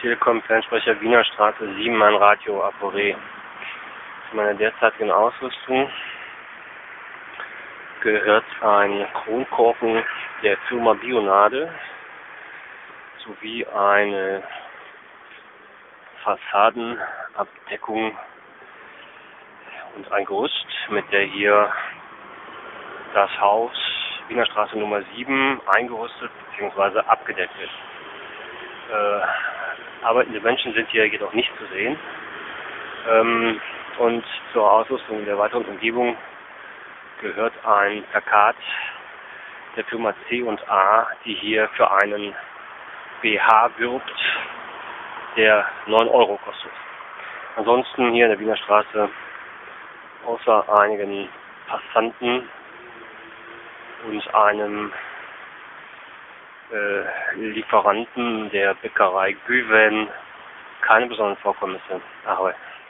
Telekom-Fernsprecher Wiener Straße 7, mein Radio Apore. Zu meiner derzeitigen Ausrüstung gehört ein Kronkorken der Firma Bionade sowie eine Fassadenabdeckung und ein Gerüst, mit der hier das Haus Wiener Straße Nummer 7 eingerüstet bzw. abgedeckt ist. Arbeitende Menschen sind hier jedoch nicht zu sehen. Und zur Ausrüstung der weiteren Umgebung gehört ein Plakat der Firma C&A, die hier für einen BH wirbt, der 9 Euro kostet. Ansonsten hier in der Wiener Straße, außer einigen Passanten und einem Lieferanten der Bäckerei Güven, keine besonderen Vorkommnisse. Ahoi.